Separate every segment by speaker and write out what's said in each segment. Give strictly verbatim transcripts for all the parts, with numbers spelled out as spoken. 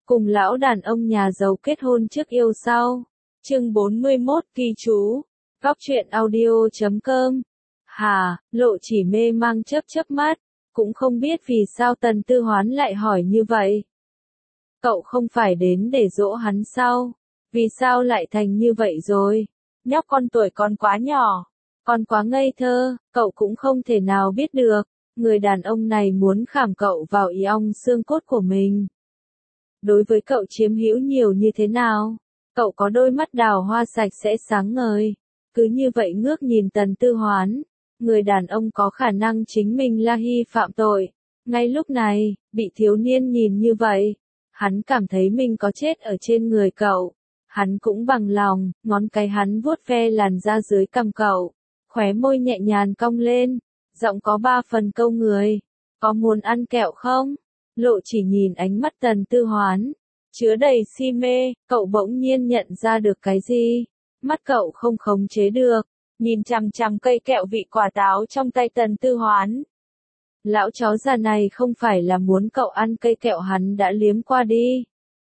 Speaker 1: cùng lão đàn ông nhà giàu kết hôn trước yêu sau. Chương bốn mươi mốt ghi chú. Góc truyện audio chấm com. Hà, Lộ Chỉ mê mang chớp chớp mắt, cũng không biết vì sao Tần Tư Hoán lại hỏi như vậy. Cậu không phải đến để dỗ hắn sao? Vì sao lại thành như vậy rồi? Nhóc con tuổi còn quá nhỏ, còn quá ngây thơ, cậu cũng không thể nào biết được. Người đàn ông này muốn khảm cậu vào ý ong xương cốt của mình. Đối với cậu chiếm hữu nhiều như thế nào? Cậu có đôi mắt đào hoa sạch sẽ sáng ngời. Cứ như vậy ngước nhìn Tần Tư Hoán. Người đàn ông có khả năng chính mình là hy phạm tội. Ngay lúc này, bị thiếu niên nhìn như vậy. Hắn cảm thấy mình có chết ở trên người cậu. Hắn cũng bằng lòng, ngón cái hắn vuốt ve làn da dưới cằm cậu. Khóe môi nhẹ nhàng cong lên. Giọng có ba phần câu người. Có muốn ăn kẹo không? Lộ Chỉ nhìn ánh mắt Tần Tư Hoán, chứa đầy si mê, cậu bỗng nhiên nhận ra được cái gì. Mắt cậu không khống chế được, nhìn chằm chằm cây kẹo vị quả táo trong tay Tần Tư Hoán. Lão chó già này không phải là muốn cậu ăn cây kẹo hắn đã liếm qua đi.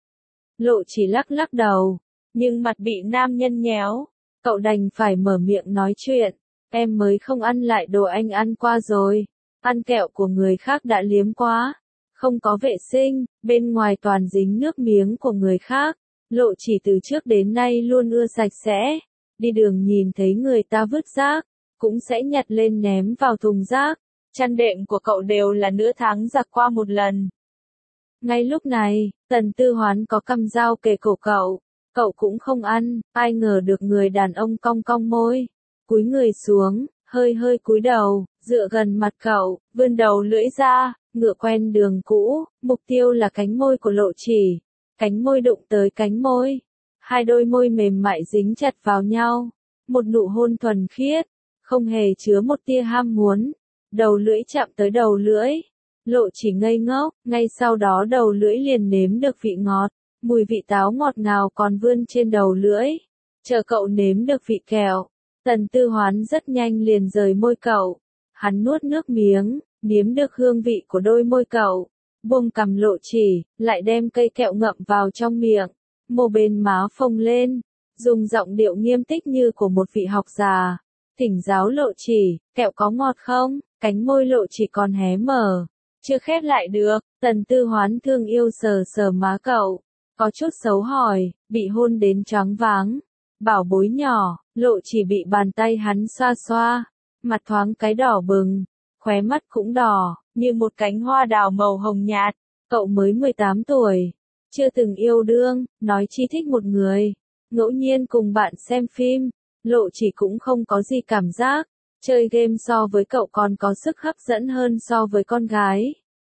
Speaker 1: Lộ Chỉ lắc lắc đầu, nhưng mặt bị nam nhân nhéo, cậu đành phải mở miệng nói chuyện. Em mới không ăn lại đồ anh ăn qua rồi, ăn kẹo của người khác đã liếm quá. Không có vệ sinh, bên ngoài toàn dính nước miếng của người khác. Lộ Chỉ từ trước đến nay luôn ưa sạch sẽ. Đi đường nhìn thấy người ta vứt rác, cũng sẽ nhặt lên ném vào thùng rác. Chăn đệm của cậu đều là nửa tháng giặt qua một lần. Ngay lúc này, Tần Tư Hoán có cầm dao kề cổ cậu. Cậu cũng không ăn, ai ngờ được người đàn ông cong cong môi. Cúi người xuống, hơi hơi cúi đầu, dựa gần mặt cậu, vươn đầu lưỡi ra. Ngựa quen đường cũ, mục tiêu là cánh môi của Lộ Chỉ. Cánh môi đụng tới cánh môi. Hai đôi môi mềm mại dính chặt vào nhau. Một nụ hôn thuần khiết, không hề chứa một tia ham muốn. Đầu lưỡi chạm tới đầu lưỡi. Lộ Chỉ ngây ngốc, ngay sau đó đầu lưỡi liền nếm được vị ngọt. Mùi vị táo ngọt ngào còn vươn trên đầu lưỡi. Chờ cậu nếm được vị kẹo. Tần Tư Hoán rất nhanh liền rời môi cậu. Hắn nuốt nước miếng. Nếm được hương vị của đôi môi cậu, buông cằm Lộ Chỉ, lại đem cây kẹo ngậm vào trong miệng, môi bên má phồng lên, dùng giọng điệu nghiêm túc như của một vị học già, thỉnh giáo Lộ Chỉ, kẹo có ngọt không? Cánh môi Lộ Chỉ còn hé mở, chưa khép lại được. Tần Tư Hoán thương yêu sờ sờ má cậu, có chút xấu hỏi, bị hôn đến choáng váng, bảo bối nhỏ. Lộ Chỉ bị bàn tay hắn xoa xoa, mặt thoáng cái đỏ bừng. Khóe mắt cũng đỏ, như một cánh hoa đào màu hồng nhạt. Cậu mới mười tám tuổi, chưa từng yêu đương, nói chi thích một người. Ngẫu nhiên cùng bạn xem phim, Lộ Chỉ cũng không có gì cảm giác. Chơi game so với cậu còn có sức hấp dẫn hơn so với con gái.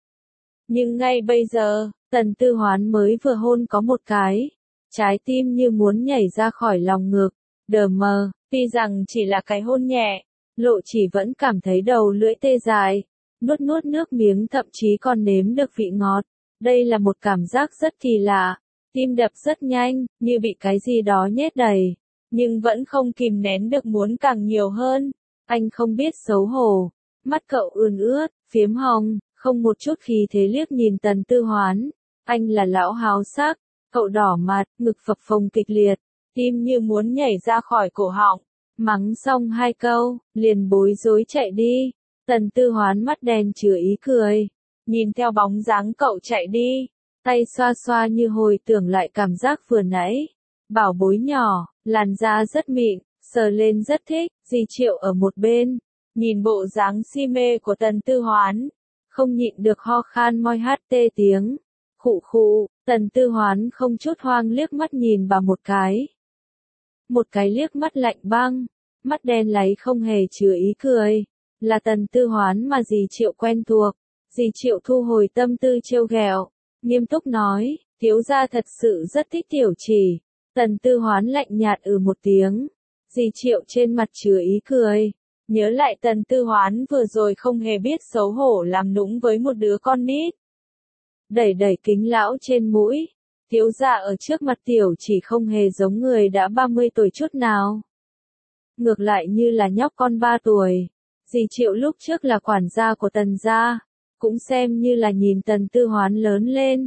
Speaker 1: Nhưng ngay bây giờ, Tần Tư Hoán mới vừa hôn có một cái. Trái tim như muốn nhảy ra khỏi lòng ngực. Đờ mờ, tuy rằng chỉ là cái hôn nhẹ. Lộ Chỉ vẫn cảm thấy đầu lưỡi tê dại, nuốt nuốt nước miếng thậm chí còn nếm được vị ngọt. Đây là một cảm giác rất kỳ lạ, tim đập rất nhanh, như bị cái gì đó nhét đầy, nhưng vẫn không kìm nén được muốn càng nhiều hơn. Anh không biết xấu hổ, mắt cậu ươn ướt, phiếm hồng, không một chút khí thế liếc nhìn Tần Tư Hoán. Anh là lão háo sắc, cậu đỏ mặt, ngực phập phồng kịch liệt, tim như muốn nhảy ra khỏi cổ họng. Mắng xong hai câu, liền bối rối chạy đi. Tần Tư Hoán mắt đen chứa ý cười, nhìn theo bóng dáng cậu chạy đi, tay xoa xoa như hồi tưởng lại cảm giác vừa nãy. Bảo bối nhỏ, làn da rất mịn, sờ lên rất thích. Di Triệu ở một bên, nhìn bộ dáng si mê của Tần Tư Hoán, không nhịn được ho khan moi hát tê tiếng. Khụ khụ, Tần Tư Hoán không chút hoang liếc mắt nhìn bà một cái. Một cái liếc mắt lạnh băng, mắt đen láy không hề chứa ý cười, là Tần Tư Hoán mà Di Triệu quen thuộc. Di Triệu thu hồi tâm tư trêu ghẹo, nghiêm túc nói, thiếu gia thật sự rất thích Tiểu Chỉ. Tần Tư Hoán lạnh nhạt ừ một tiếng, Di Triệu trên mặt chứa ý cười, nhớ lại Tần Tư Hoán vừa rồi không hề biết xấu hổ làm nũng với một đứa con nít. Đẩy đẩy kính lão trên mũi. Thiếu gia ở trước mặt Tiểu Chỉ không hề giống người đã ba mươi tuổi chút nào. Ngược lại như là nhóc con ba tuổi. Di Triệu lúc trước là quản gia của Tần gia, cũng xem như là nhìn Tần Tư Hoán lớn lên.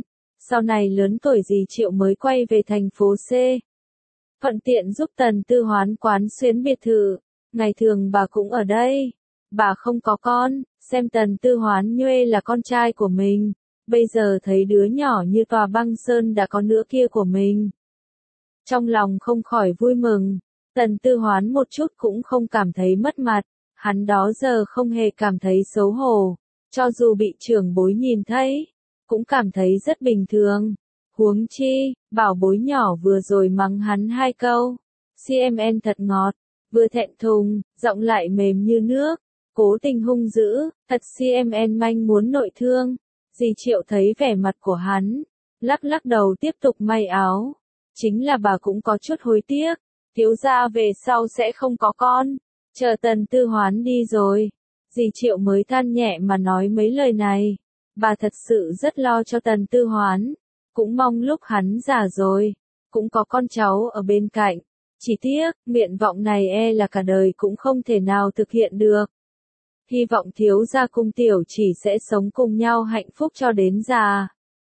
Speaker 1: Sau này lớn tuổi dì Triệu mới quay về thành phố C. Thuận tiện giúp Tần Tư Hoán quán xuyến biệt thự. Ngày thường bà cũng ở đây. Bà không có con, xem Tần Tư Hoán nhuê là con trai của mình. Bây giờ thấy đứa nhỏ như tòa băng sơn đã có nữa kia của mình. Trong lòng không khỏi vui mừng. Tần Tư Hoán một chút cũng không cảm thấy mất mặt. Hắn đó giờ không hề cảm thấy xấu hổ. Cho dù bị trưởng bối nhìn thấy, cũng cảm thấy rất bình thường. Huống chi, bảo bối nhỏ vừa rồi mắng hắn hai câu. xê em en thật ngọt, vừa thẹn thùng, giọng lại mềm như nước. Cố tình hung dữ, thật xê em en manh muốn nội thương. Dì Triệu thấy vẻ mặt của hắn, lắc lắc đầu tiếp tục may áo. Chính là bà cũng có chút hối tiếc, thiếu gia về sau sẽ không có con. Chờ Tần Tư Hoán đi rồi, dì Triệu mới than nhẹ mà nói mấy lời này. Bà thật sự rất lo cho Tần Tư Hoán, cũng mong lúc hắn già rồi, cũng có con cháu ở bên cạnh. Chỉ tiếc, nguyện vọng này e là cả đời cũng không thể nào thực hiện được. Hy vọng thiếu gia cung tiểu chỉ sẽ sống cùng nhau hạnh phúc cho đến già.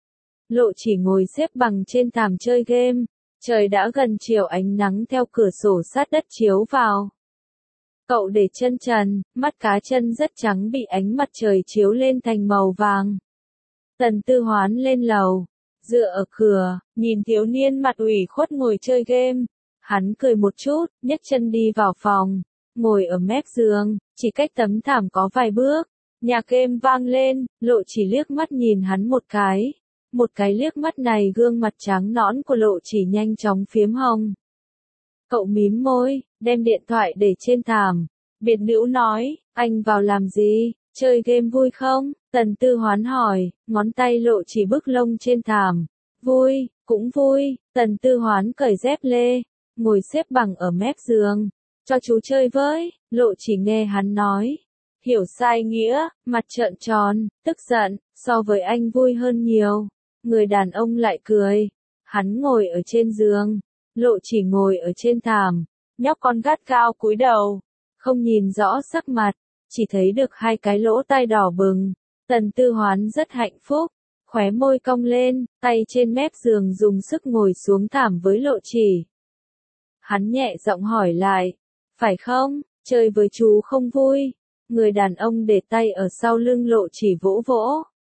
Speaker 1: Lộ Chỉ ngồi xếp bằng trên thảm chơi game. Trời đã gần chiều, ánh nắng theo cửa sổ sát đất chiếu vào. Cậu để chân trần, mắt cá chân rất trắng bị ánh mặt trời chiếu lên thành màu vàng. Tần Tư Hoán lên lầu, dựa ở cửa, nhìn thiếu niên mặt ủy khuất ngồi chơi game. Hắn cười một chút, nhấc chân đi vào phòng, ngồi ở mép giường, chỉ cách tấm thảm có vài bước. Nhạc game vang lên, Lộ Chỉ liếc mắt nhìn hắn một cái. Một cái liếc mắt này gương mặt trắng nõn của Lộ Chỉ nhanh chóng phiếm hồng. Cậu mím môi, đem điện thoại để trên thảm. Biệt nữ nói, anh vào làm gì, chơi game vui không? Tần Tư Hoán hỏi, ngón tay Lộ Chỉ bức lông trên thảm. Vui, cũng vui. Tần Tư Hoán cởi dép lê, ngồi xếp bằng ở mép giường. Cho chú chơi với. Lộ Chỉ nghe hắn nói, hiểu sai nghĩa, mặt trợn tròn, tức giận, so với anh vui hơn nhiều. Người đàn ông lại cười. Hắn ngồi ở trên giường, Lộ Chỉ ngồi ở trên thảm. Nhóc con gắt cao cúi đầu, không nhìn rõ sắc mặt, chỉ thấy được hai cái lỗ tai đỏ bừng. Tần Tư Hoán rất hạnh phúc, khóe môi cong lên, tay trên mép giường dùng sức ngồi xuống thảm với Lộ Chỉ. Hắn nhẹ giọng hỏi lại, phải không, chơi với chú không vui? Người đàn ông để tay ở sau lưng Lộ Chỉ vỗ vỗ,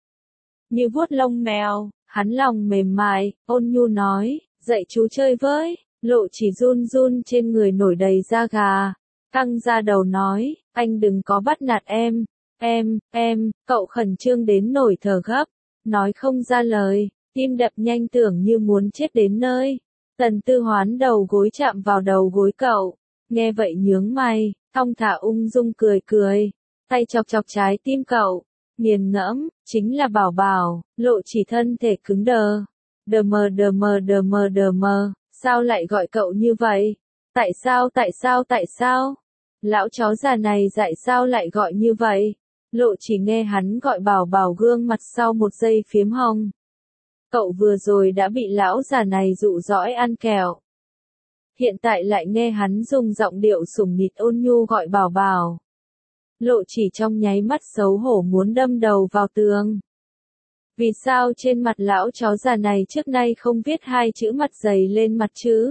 Speaker 1: như vuốt lông mèo. Hắn lòng mềm mại, ôn nhu nói, dạy chú chơi với. Lộ Chỉ run run trên người nổi đầy da gà, căng ra đầu nói, anh đừng có bắt nạt em, em, em. Cậu khẩn trương đến nổi thở gấp, nói không ra lời, tim đập nhanh tưởng như muốn chết đến nơi. Tần Tư Hoán đầu gối chạm vào đầu gối cậu, nghe vậy nhướng mày, thong thả ung dung cười cười, tay chọc chọc trái tim cậu. Nghiền ngẫm, chính là bảo bảo. Lộ Chỉ thân thể cứng đờ. Đờ mờ đờ mờ đờ mờ đờ mờ, sao lại gọi cậu như vậy? Tại sao tại sao tại sao? Lão chó già này tại sao lại gọi như vậy? Lộ Chỉ nghe hắn gọi bảo bảo gương mặt sau một giây phiếm hồng. Cậu vừa rồi đã bị lão già này dụ dõi ăn kẹo. Hiện tại lại nghe hắn dùng giọng điệu sủng nịt ôn nhu gọi bảo bảo. Lộ Chỉ trong nháy mắt xấu hổ muốn đâm đầu vào tường. Vì sao trên mặt lão chó già này trước nay không viết hai chữ mặt dày lên mặt chứ?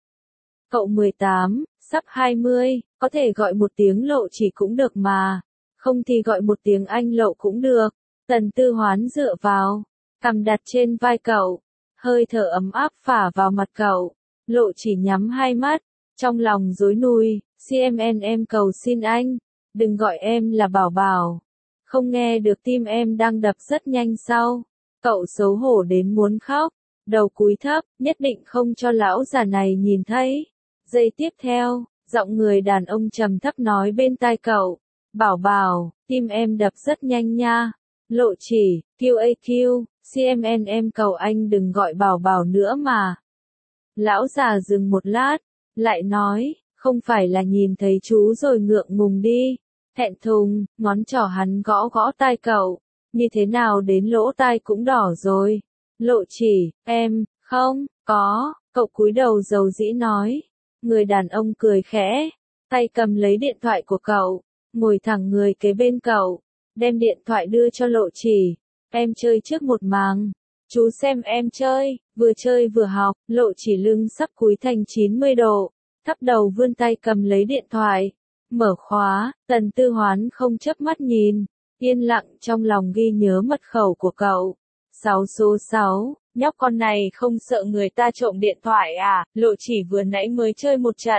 Speaker 1: Cậu mười tám, sắp hai mươi, có thể gọi một tiếng Lộ Chỉ cũng được mà. Không thì gọi một tiếng anh Lộ cũng được. Tần Tư Hoán dựa vào, cằm đặt trên vai cậu, hơi thở ấm áp phả vào mặt cậu. Lộ Chỉ nhắm hai mắt, trong lòng rối nùi, xê em en em cầu xin anh. Đừng gọi em là bảo bảo. Không nghe được tim em đang đập rất nhanh sao? Cậu xấu hổ đến muốn khóc, đầu cúi thấp, nhất định không cho lão già này nhìn thấy. Giây tiếp theo, giọng người đàn ông trầm thấp nói bên tai cậu, bảo bảo, tim em đập rất nhanh nha. Lộ Chỉ, quy a quy, xê em en em cầu anh đừng gọi bảo bảo nữa mà. Lão già dừng một lát, lại nói, không phải là nhìn thấy chú rồi ngượng ngùng đi. Thẹn thùng, ngón trỏ hắn gõ gõ tai cậu, như thế nào đến lỗ tai cũng đỏ rồi. Lộ Chỉ, em, không, có, cậu cúi đầu dầu dĩ nói. Người đàn ông cười khẽ, tay cầm lấy điện thoại của cậu, ngồi thẳng người kế bên cậu, đem điện thoại đưa cho Lộ Chỉ. Em chơi trước một màng, Chú xem em chơi, vừa chơi vừa học, Lộ Chỉ lưng sắp cúi thành chín mươi độ, thấp đầu vươn tay cầm lấy điện thoại, mở khóa, Tần Tư Hoán không chớp mắt nhìn, yên lặng trong lòng ghi nhớ mật khẩu của cậu. sáu số sáu, nhóc con này không sợ người ta trộm điện thoại à, Lộ Chỉ vừa nãy mới chơi một trận.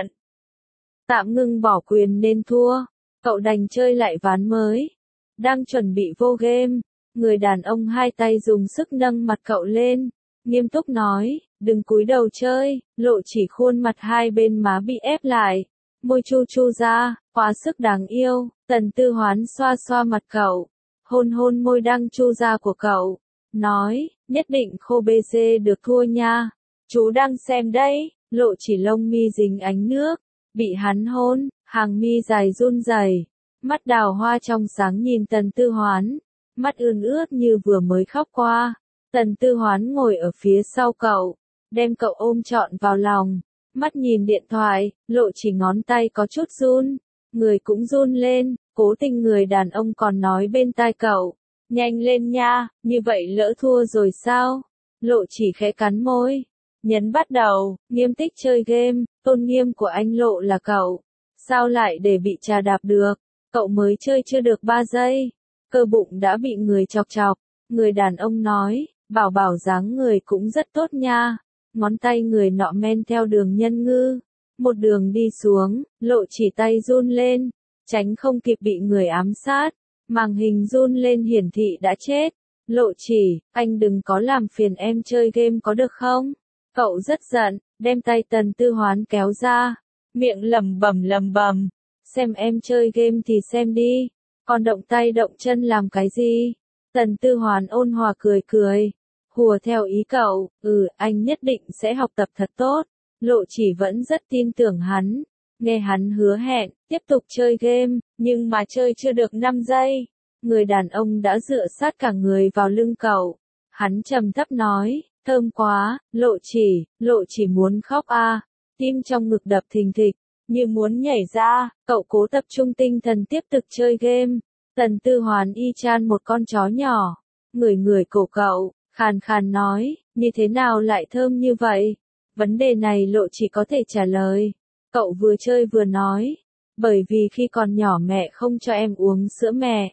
Speaker 1: Tạm ngưng bỏ quyền nên thua, cậu đành chơi lại ván mới. Đang chuẩn bị vô game, người đàn ông hai tay dùng sức nâng mặt cậu lên, nghiêm túc nói, đừng cúi đầu chơi. Lộ Chỉ khuôn mặt hai bên má bị ép lại, môi chu chu ra, quá sức đáng yêu. Tần Tư Hoán xoa xoa mặt cậu, hôn hôn môi đang chu ra của cậu, nói, nhất định khô bê xê được thua nha. Chú đang xem đấy. Lộ Chỉ lông mi dính ánh nước, bị hắn hôn, hàng mi dài run rẩy, mắt đào hoa trong sáng nhìn Tần Tư Hoán, mắt ươn ướt như vừa mới khóc qua. Tần Tư Hoán ngồi ở phía sau cậu, đem cậu ôm trọn vào lòng, mắt nhìn điện thoại. Lộ Chỉ ngón tay có chút run, người cũng run lên, cố tình người đàn ông còn nói bên tai cậu, nhanh lên nha, như vậy lỡ thua rồi sao? Lộ Chỉ khẽ cắn môi, nhấn bắt đầu, nghiêm túc chơi game, tôn nghiêm của anh Lộ là cậu, sao lại để bị trà đạp được? Cậu mới chơi chưa được ba giây, cơ bụng đã bị người chọc chọc. Người đàn ông nói, bảo bảo dáng người cũng rất tốt nha. Ngón tay người nọ men theo đường nhân ngư, một đường đi xuống. Lộ Chỉ tay run lên, tránh không kịp bị người ám sát, màn hình run lên hiển thị đã chết. Lộ Chỉ, anh đừng có làm phiền em chơi game có được không? Cậu rất giận, đem tay Tần Tư Hoán kéo ra, miệng lẩm bẩm lẩm bẩm, xem em chơi game thì xem đi, còn động tay động chân làm cái gì? Tần Tư Hoán ôn hòa cười cười, hùa theo ý cậu, ừ, anh nhất định sẽ học tập thật tốt. Lộ Chỉ vẫn rất tin tưởng hắn, nghe hắn hứa hẹn, tiếp tục chơi game, nhưng mà chơi chưa được năm giây, người đàn ông đã dựa sát cả người vào lưng cậu. Hắn trầm thấp nói, thơm quá. Lộ Chỉ, Lộ Chỉ muốn khóc a, tim trong ngực đập thình thịch, như muốn nhảy ra. Cậu cố tập trung tinh thần tiếp tục chơi game. Tần Tư Hoán y chang một con chó nhỏ, ngửi ngửi cổ cậu, khàn khàn nói, như thế nào lại thơm như vậy? Vấn đề này Lộ Chỉ có thể trả lời. Cậu vừa chơi vừa nói, bởi vì khi còn nhỏ mẹ không cho em uống sữa mẹ,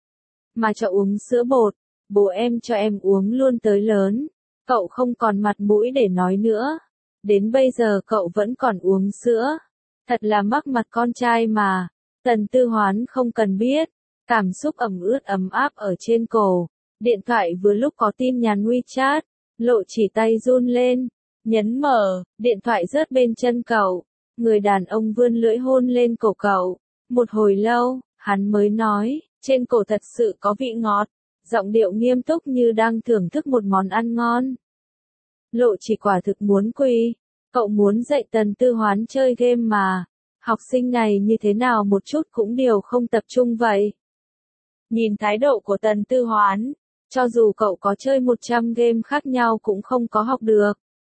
Speaker 1: mà cho uống sữa bột, bố em cho em uống luôn tới lớn. Cậu không còn mặt mũi để nói nữa. Đến bây giờ cậu vẫn còn uống sữa. Thật là mắc mặt con trai mà. Tần Tư Hoán không cần biết. Cảm xúc ẩm ướt ấm áp ở trên cổ. Điện thoại vừa lúc có tin nhắn WeChat. Lộ Chỉ tay run lên, nhấn mở, điện thoại rớt bên chân cậu. Người đàn ông vươn lưỡi hôn lên cổ cậu. Một hồi lâu, hắn mới nói, trên cổ thật sự có vị ngọt. Giọng điệu nghiêm túc như đang thưởng thức một món ăn ngon. Lộ Chỉ quả thực muốn quỳ. Cậu muốn dạy Tần Tư Hoán chơi game mà. Học sinh này như thế nào một chút cũng đều không tập trung vậy. Nhìn thái độ của Tần Tư Hoán, cho dù cậu có chơi một trăm game khác nhau cũng không có học được.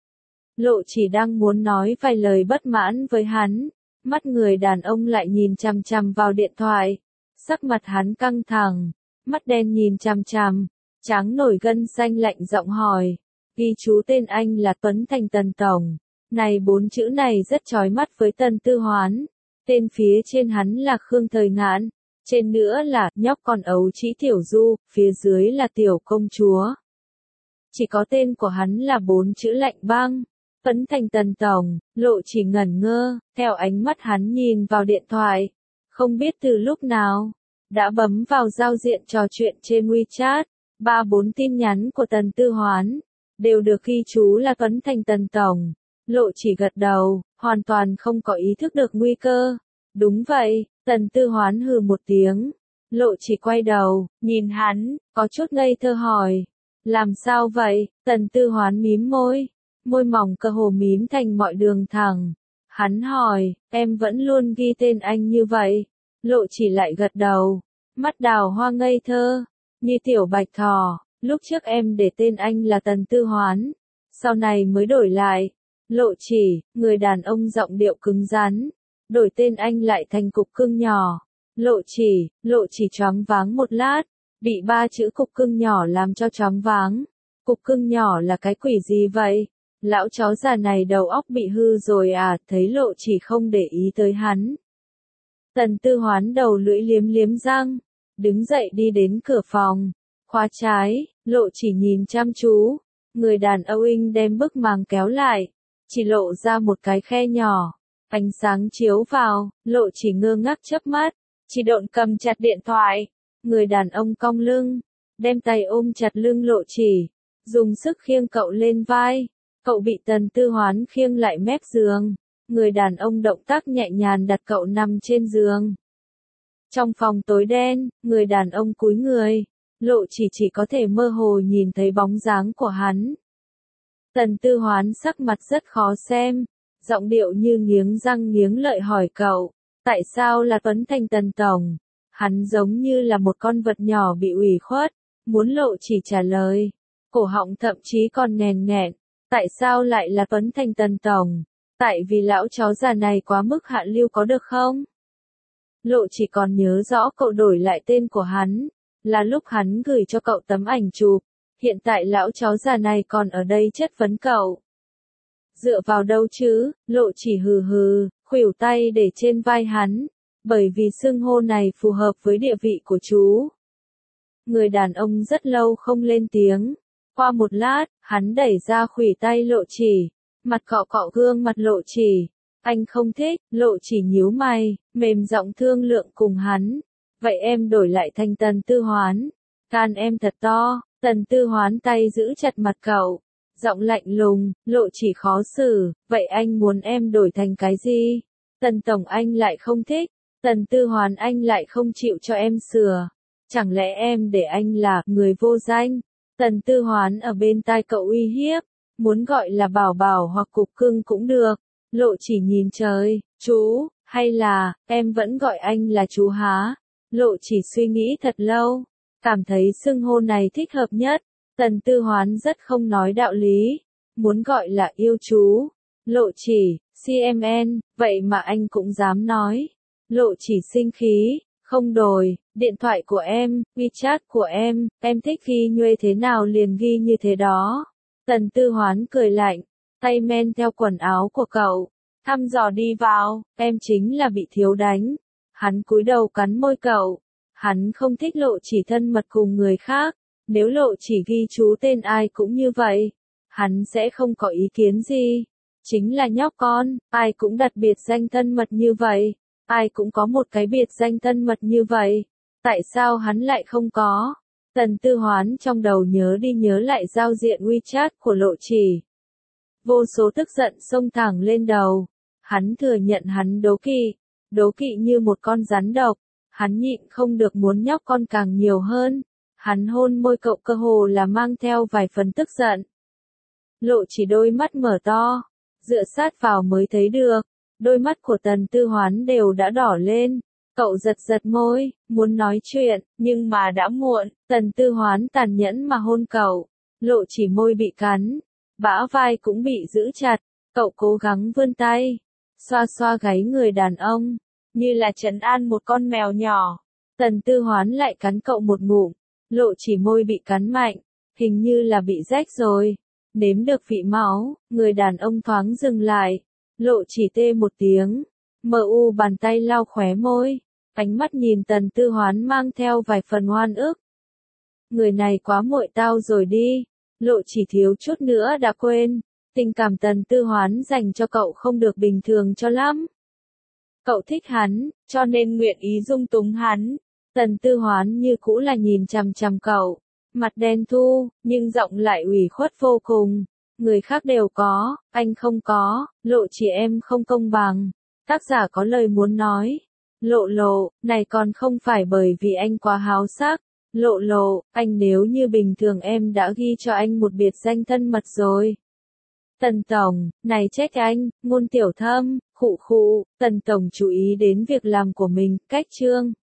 Speaker 1: Lộ Chỉ đang muốn nói vài lời bất mãn với hắn, mắt người đàn ông lại nhìn chằm chằm vào điện thoại. Sắc mặt hắn căng thẳng, mắt đen nhìn chằm chằm, trắng nổi gân xanh lạnh giọng hỏi, ghi chú tên anh là Tuấn Thành Tần Tổng. Này bốn chữ này rất chói mắt với Tần Tư Hoán. Tên phía trên hắn là Khương Thời Ngạn, trên nữa là nhóc con ấu trĩ Tiểu Du, phía dưới là Tiểu Công Chúa. Chỉ có tên của hắn là bốn chữ lạnh băng. Tuấn Thành Tần Tổng. Lộ Chỉ ngẩn ngơ, theo ánh mắt hắn nhìn vào điện thoại. Không biết từ lúc nào, đã bấm vào giao diện trò chuyện trên WeChat. Ba bốn tin nhắn của Tần Tư Hoán đều được ghi chú là Tuấn Thành Tần Tổng. Lộ Chỉ gật đầu, hoàn toàn không có ý thức được nguy cơ. Đúng vậy. Tần Tư Hoán hừ một tiếng. Lộ Chỉ quay đầu, nhìn hắn, có chút ngây thơ hỏi, làm sao vậy? Tần Tư Hoán mím môi, môi mỏng cơ hồ mím thành mọi đường thẳng. Hắn hỏi, em vẫn luôn ghi tên anh như vậy? Lộ Chỉ lại gật đầu, mắt đào hoa ngây thơ, như tiểu bạch thỏ. Lúc trước em để tên anh là Tần Tư Hoán, sau này mới đổi lại. Lộ Chỉ, người đàn ông giọng điệu cứng rắn, đổi tên anh lại thành cục cưng nhỏ. Lộ Chỉ, Lộ Chỉ choáng váng một lát, bị ba chữ cục cưng nhỏ làm cho choáng váng. Cục cưng nhỏ là cái quỷ gì vậy? Lão chó già này đầu óc bị hư rồi à, thấy Lộ Chỉ không để ý tới hắn. Tần Tư Hoán đầu lưỡi liếm liếm răng, đứng dậy đi đến cửa phòng, khóa trái, Lộ Chỉ nhìn chăm chú, người đàn ông Inh đem bức màng kéo lại, chỉ lộ ra một cái khe nhỏ, ánh sáng chiếu vào, Lộ Chỉ ngơ ngác chớp mắt, chỉ độn cầm chặt điện thoại, người đàn ông cong lưng, đem tay ôm chặt lưng Lộ Chỉ, dùng sức khiêng cậu lên vai, cậu bị Tần Tư Hoán khiêng lại mép giường. Người đàn ông động tác nhẹ nhàng đặt cậu nằm trên giường. Trong phòng tối đen, người đàn ông cúi người, Lộ Chỉ chỉ có thể mơ hồ nhìn thấy bóng dáng của hắn. Tần Tư Hoán sắc mặt rất khó xem, giọng điệu như nghiến răng nghiến lợi hỏi cậu, tại sao là Tuấn Thành Tần Tổng? Hắn giống như là một con vật nhỏ bị ủy khuất, muốn Lộ Chỉ trả lời, cổ họng thậm chí còn nghẹn nghẹn, tại sao lại là Tuấn Thành Tần Tổng? Tại vì lão chó già này quá mức hạ lưu có được không? Lộ Chỉ còn nhớ rõ cậu đổi lại tên của hắn, là lúc hắn gửi cho cậu tấm ảnh chụp, hiện tại lão chó già này còn ở đây chất vấn cậu. Dựa vào đâu chứ, Lộ Chỉ hừ hừ, khuỷu tay để trên vai hắn, bởi vì xưng hô này phù hợp với địa vị của chú. Người đàn ông rất lâu không lên tiếng, qua một lát, hắn đẩy ra khuỷu tay Lộ Chỉ. Mặt cọ cọ gương mặt Lộ Chỉ, anh không thích, Lộ Chỉ nhíu mày, mềm giọng thương lượng cùng hắn, vậy em đổi lại thành Tần Tư Hoán, can em thật to, Tần Tư Hoán tay giữ chặt mặt cậu, giọng lạnh lùng, Lộ Chỉ khó xử, vậy anh muốn em đổi thành cái gì? Tần Tổng anh lại không thích, Tần Tư Hoán anh lại không chịu cho em sửa, chẳng lẽ em để anh là người vô danh? Tần Tư Hoán ở bên tai cậu uy hiếp. Muốn gọi là bảo bảo hoặc cục cưng cũng được, Lộ Chỉ nhìn trời, chú, hay là, em vẫn gọi anh là chú há, Lộ Chỉ suy nghĩ thật lâu, cảm thấy xưng hô này thích hợp nhất, Tần Tư Hoán rất không nói đạo lý, muốn gọi là yêu chú, Lộ Chỉ, xê em en, vậy mà anh cũng dám nói, Lộ Chỉ sinh khí, không đổi, điện thoại của em, WeChat của em, em thích ghi nhuê thế nào liền ghi như thế đó. Tần Tư Hoán cười lạnh, tay men theo quần áo của cậu, thăm dò đi vào, em chính là bị thiếu đánh. Hắn cúi đầu cắn môi cậu, hắn không thích Lộ Chỉ thân mật cùng người khác, nếu Lộ Chỉ ghi chú tên ai cũng như vậy, hắn sẽ không có ý kiến gì. Chính là nhóc con, ai cũng đặt biệt danh thân mật như vậy, ai cũng có một cái biệt danh thân mật như vậy, tại sao hắn lại không có? Tần Tư Hoán trong đầu nhớ đi nhớ lại giao diện WeChat của Lộ Chỉ. Vô số tức giận xông thẳng lên đầu. Hắn thừa nhận hắn đố kỵ, đố kỵ như một con rắn độc. Hắn nhịn không được muốn nhóc con càng nhiều hơn. Hắn hôn môi cậu cơ hồ là mang theo vài phần tức giận. Lộ Chỉ đôi mắt mở to, dựa sát vào mới thấy được. Đôi mắt của Tần Tư Hoán đều đã đỏ lên. Cậu giật giật môi, muốn nói chuyện, nhưng mà đã muộn, Tần Tư Hoán tàn nhẫn mà hôn cậu, Lộ Chỉ môi bị cắn, bả vai cũng bị giữ chặt, cậu cố gắng vươn tay, xoa xoa gáy người đàn ông, như là trấn an một con mèo nhỏ. Tần Tư Hoán lại cắn cậu một ngụm, Lộ Chỉ môi bị cắn mạnh, hình như là bị rách rồi, nếm được vị máu, người đàn ông thoáng dừng lại, Lộ Chỉ tê một tiếng. Mờ u bàn tay lau khóe môi, ánh mắt nhìn Tần Tư Hoán mang theo vài phần oan ức. Người này quá muội tao rồi đi, Lộ Chỉ thiếu chút nữa đã quên, tình cảm Tần Tư Hoán dành cho cậu không được bình thường cho lắm. Cậu thích hắn, cho nên nguyện ý dung túng hắn. Tần Tư Hoán như cũ là nhìn chằm chằm cậu, mặt đen thu, nhưng giọng lại ủy khuất vô cùng. Người khác đều có, anh không có, Lộ Chỉ em không công bằng. Tác giả có lời muốn nói. Lộ lộ, này còn không phải bởi vì anh quá háo sắc. Lộ lộ, anh nếu như bình thường em đã ghi cho anh một biệt danh thân mật rồi. Tần Tổng, này trách anh, ngôn tiểu thâm, khụ khụ, Tần Tổng chú ý đến việc làm của mình, cách chương.